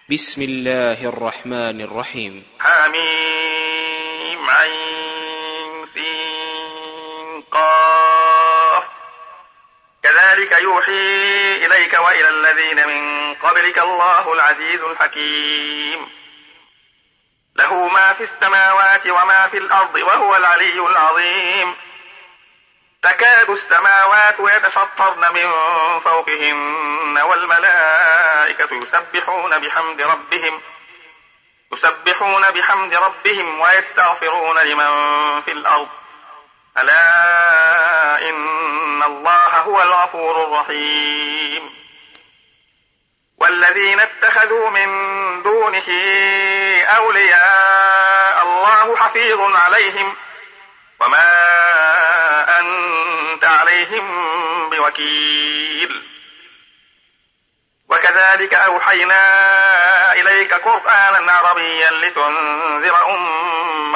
بسم الله الرحمن الرحيم. حميم عين سين قاف. كذلك يوحي إليك وإلى الذين من قبلك الله العزيز الحكيم. له ما في السماوات وما في الأرض وهو العلي العظيم. تكاد السماوات يتفطرن من فوقهن والملائكة يسبحون بحمد ربهم ويستغفرون لمن في الأرض. ألا إن الله هو الغفور الرحيم. والذين اتخذوا من دونه أولياء الله حفيظ عليهم وما أنت عليهم بوكيل. وكذلك أوحينا إليك قرآنا عربيا لتنذر أم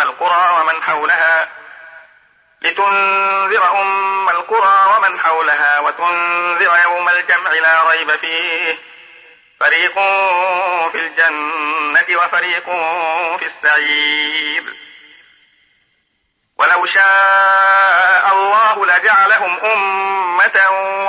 القرى ومن حولها وتنذر يوم الجمع لا ريب فيه، فريق في الجنة وفريق في السعير. ولو شاء الله لجعلهم أمة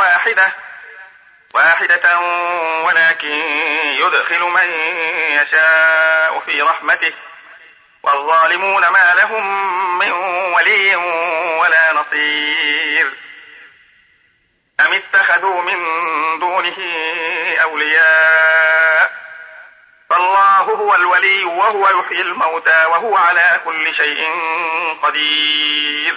واحدة ولكن يدخل من يشاء في رحمته، والظالمون ما لهم من ولي ولا نصير. أم اتخذوا من دونه أولياء، فالله هو الولي وهو يحيي الموتى وهو على كل شيء قدير.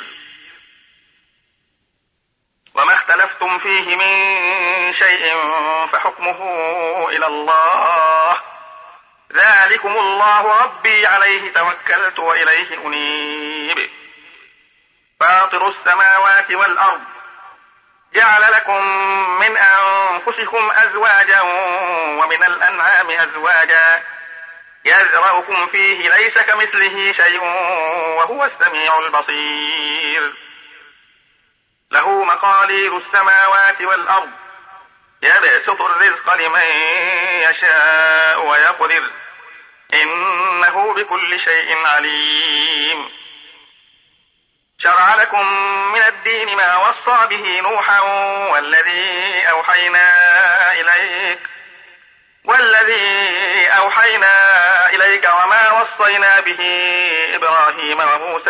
وما اختلفتم فيه من شيء فحكمه إلى الله. ذلكم الله ربي عليه توكلت وإليه أنيب. فاطر السماوات والأرض جعل لكم من أنفسكم أزواجا ومن الأنعام أزواجا يزرعكم فيه ليس كمثله شيء وهو السميع البصير. له مقاليد السماوات والأرض يبسط الرزق لمن يشاء ويقدر إنه بكل شيء عليم. شرع لكم من الدين ما وصى به نوحا والذي أوحينا إليك وما وصينا به إبراهيم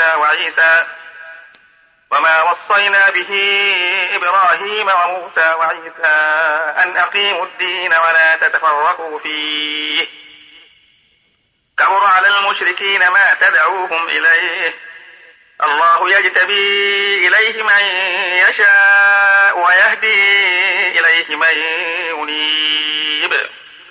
وموسى وعيسى أن أقيموا الدين ولا تتفرقوا فيه. كبر على المشركين ما تدعوهم إليه. الله يجتبي إليه من يشاء ويهدي إليه من ينيب.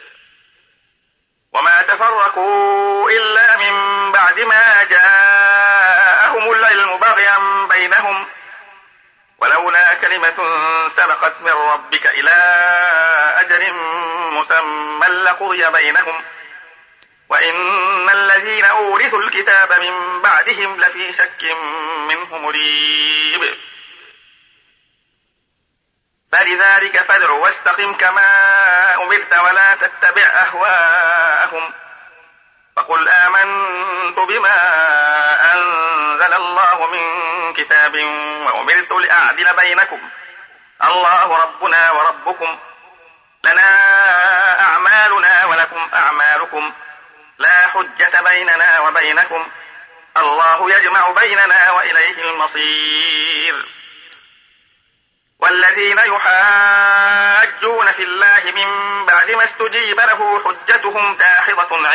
وما تفرقوا إلا من بعد ما جاءهم العلم بغيا بينهم، ولولا كلمة سبقت من ربك إلى أجل مسمى لقضي بينهم، وإن الذين أورثوا الكتاب من بعدهم لفي شك منه مريب. فلذلك فادع واستقم كما أمرت ولا تتبع أهواءهم. فقل آمنت بما أنزل الله من كتاب وأمرت لأعدل بينكم، الله ربنا وربكم، لنا أعمالنا ولكم أعمالكم، لا حجة بيننا وبينكم، الله يجمع بيننا وإليه المصير. والذين يحاجون في الله من بعد ما استجيب له حجتهم داحضة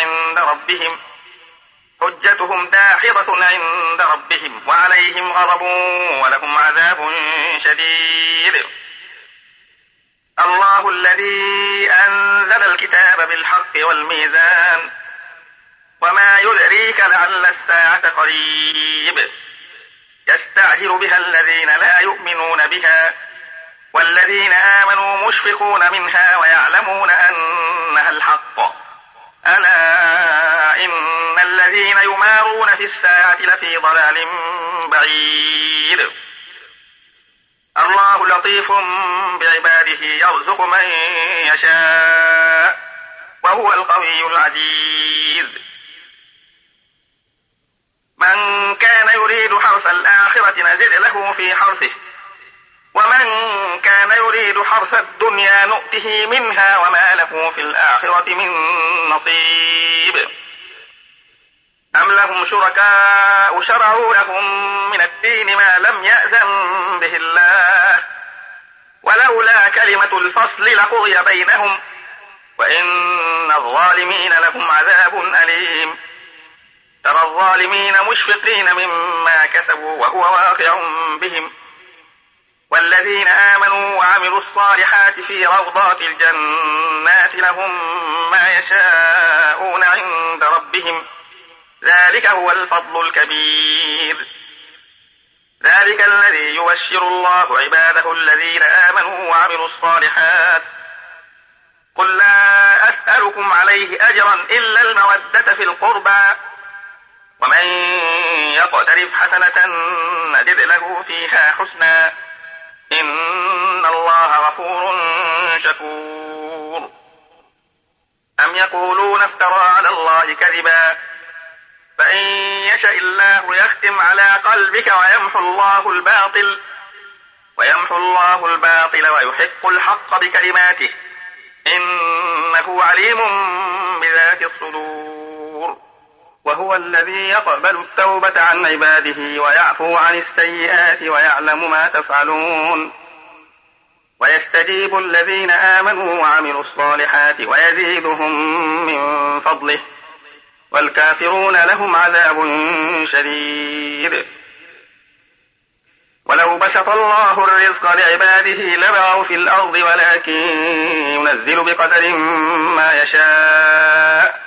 عند ربهم وعليهم غضب ولهم عذاب شديد. الله الذي أنزل الكتاب بالحق والميزان، وما يدريك لعل الساعة قريب. يستعجل بها الذين لا يؤمنون بها، والذين آمنوا مشفقون منها ويعلمون أنها الحق. ألا إن الذين يمارون في الساعة لفي ضلال بعيد. الله لطيف بعباده يرزق من يشاء وهو القوي العزيز. من كان يريد حرث الآخرة نزد له في حرثه ومن كان يريد حرث الدنيا نؤته منها وما له في الآخرة من نصيب. أم لهم شركاء شرعوا لهم من الدين ما لم يأذن به الله ولولا كلمة الفصل لقضي بينهم وإن الظالمين لهم عذاب أليم. ترى الظالمين مشفقين مما كسبوا وهو واقع بهم والذين آمنوا وعملوا الصالحات في روضات الجنات لهم ما يشاءون عند ربهم ذلك هو الفضل الكبير. ذلك الذي يبشر الله عباده الذين آمنوا وعملوا الصالحات. قل لا أسألكم عليه أجرا إلا المودة في القربى ومن يقترف حسنة نزد له فيها حسنا إن الله غفور شكور. أم يقولون افترى على الله كذبا فإن يشاء الله يختم على قلبك ويمحو الله الباطل ويحق الحق بكلماته إنه عليم بذات الصدور. وهو الذي يقبل التوبة عن عباده ويعفو عن السيئات ويعلم ما تفعلون ويستجيب الذين آمنوا وعملوا الصالحات ويزيدهم من فضله والكافرون لهم عذاب شديد. ولو بسط الله الرزق لعباده لبغوا في الأرض ولكن ينزل بقدر ما يشاء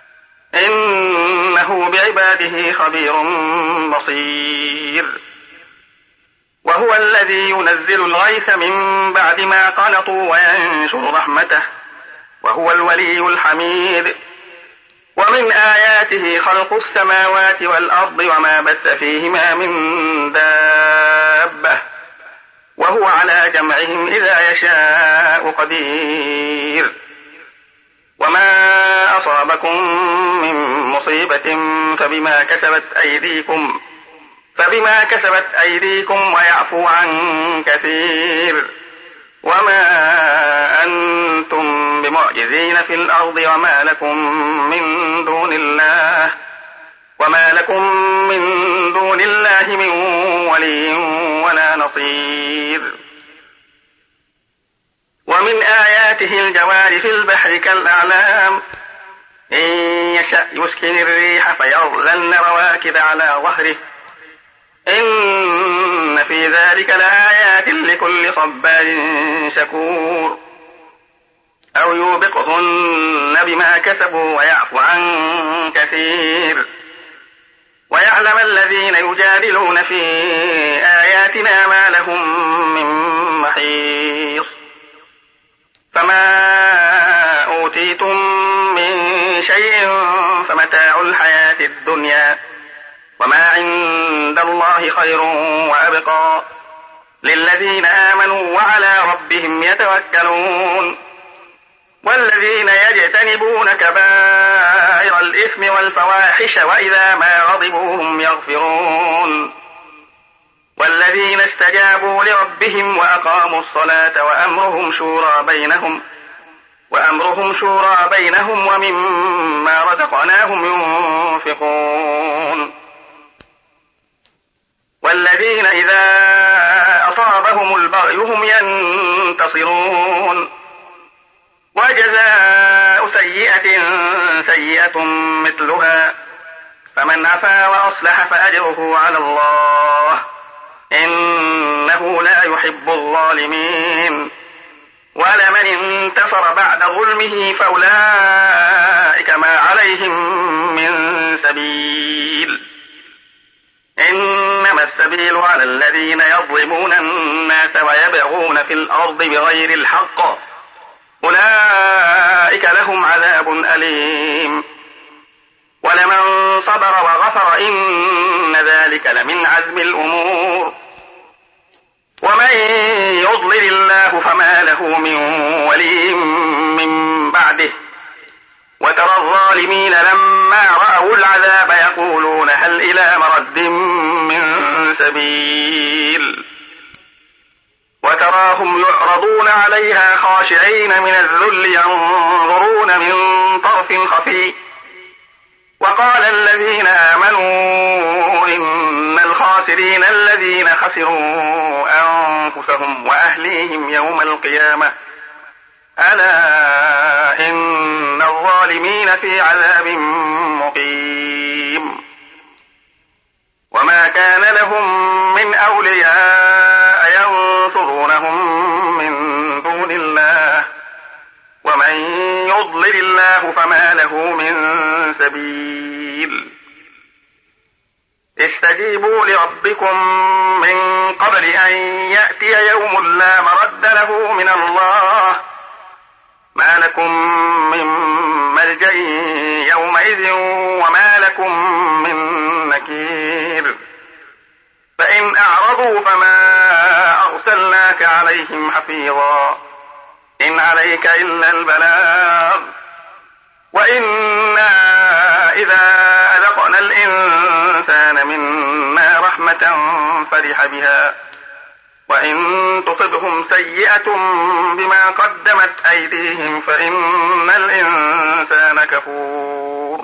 إنه بعباده خبير بصير. وهو الذي ينزل الغيث من بعد ما قنطوا وينشر رحمته وهو الولي الحميد. ومن آياته خلق السماوات والأرض وما بث فيهما من دابة وهو على جمعهم إذا يشاء قدير. وما أصابكم من مصيبة فبما كسبت أيديكم ويعفو عن كثير. وما أنتم بمعجزين في الأرض وما لكم من دون الله من ولي ولا نصير. ومن آياته الجوار في البحر كالأعلام إن يشأ يسكن الريح فيظللن رواكد على ظهره إن في ذلك لآيات لكل صبار شكور. أو يوبقهن بما كسبوا ويعفو عن كثير. ويعلم الذين يجادلون في آياتنا ما لهم من محيص. فما أوتيتم من شيء فمتاع الحياة الدنيا وما عند الله خير وأبقى للذين آمنوا وعلى ربهم يتوكلون. والذين يجتنبون كبائر الإثم والفواحش وإذا ما غضبوا هم يغفرون. والذين استجابوا لربهم وأقاموا الصلاة وأمرهم شورى بينهم ومما رزقناهم ينفقون. والذين إذا أصابهم البغي هم ينتصرون. وجزاء سيئة مثلها فمن عفا وأصلح فأجره على الله إنه لا يحب الظالمين. ولمن انتصر بعد ظلمه فأولئك ما عليهم من سبيل إنما السبيل على الذين يظلمون الناس ويبغون في الأرض بغير الحق أولئك لهم عذاب أليم. ولمن صبر وغفر إن ذلك لمن عزم الأمور. ومن يضلل الله فما له من ولي من بعده الظالمين لما رأوا العذاب يقولون هل إلى مرد من سبيل وتراهم يعرضون عليها خاشعين من الذل ينظرون من طرف خفي وقال الذين آمنوا إن الخاسرين الذين خسروا أنفسهم وأهليهم يوم القيامة ألا إن الظالمين في عذاب مقيم وما كان لهم من أولياء ينصرونهم من دون الله ومن يضلل الله فما له من سبيل استجيبوا لربكم من قبل أن يأتي يوم لا مرد له من الله ما لكم من ملجأ يومئذ وما لكم من نكير فإن أعرضوا فما أرسلناك عليهم حفيظا إن عليك إلا البلاغ وإنا إذا أذقنا الإنسان منا رحمة فرح بها وإن تصبهم سيئة بما قدمت أيديهم فإن الإنسان كفور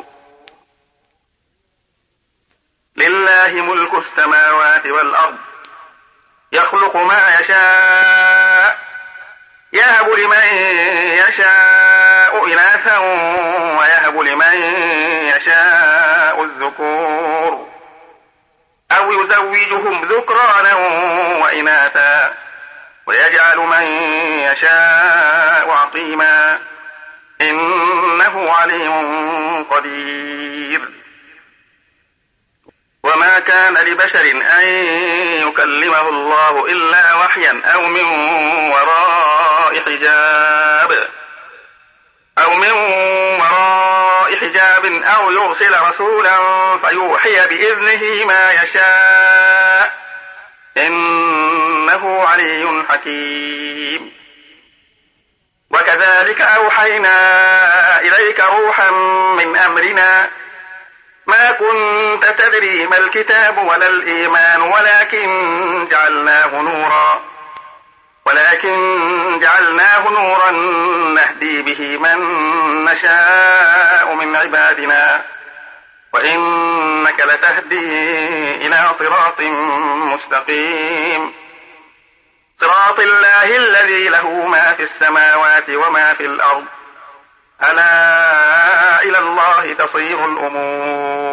لله ملك السماوات والأرض يخلق ما يشاء يهب لمن يشاء إناثا ويهب لمن يشاء الذكور أو يزوجهم ذكرانا وإناثا ويجعل من يشاء عقيما إنه عليم قدير وما كان لبشر أن يكلمه الله إلا وحيا أو من وراء حجاب أو يرسل رسولا فيوحي بإذنه ما يشاء إنه علي حكيم وكذلك أوحينا إليك روحا من أمرنا ما كنت تدري ما الكتاب ولا الإيمان ولكن جعلناه نورا نهدي به من نشاء من عبادنا وإنك لتهدي إلى صراط مستقيم صراط الله الذي له ما في السماوات وما في الأرض ألا إلى الله تصير الأمور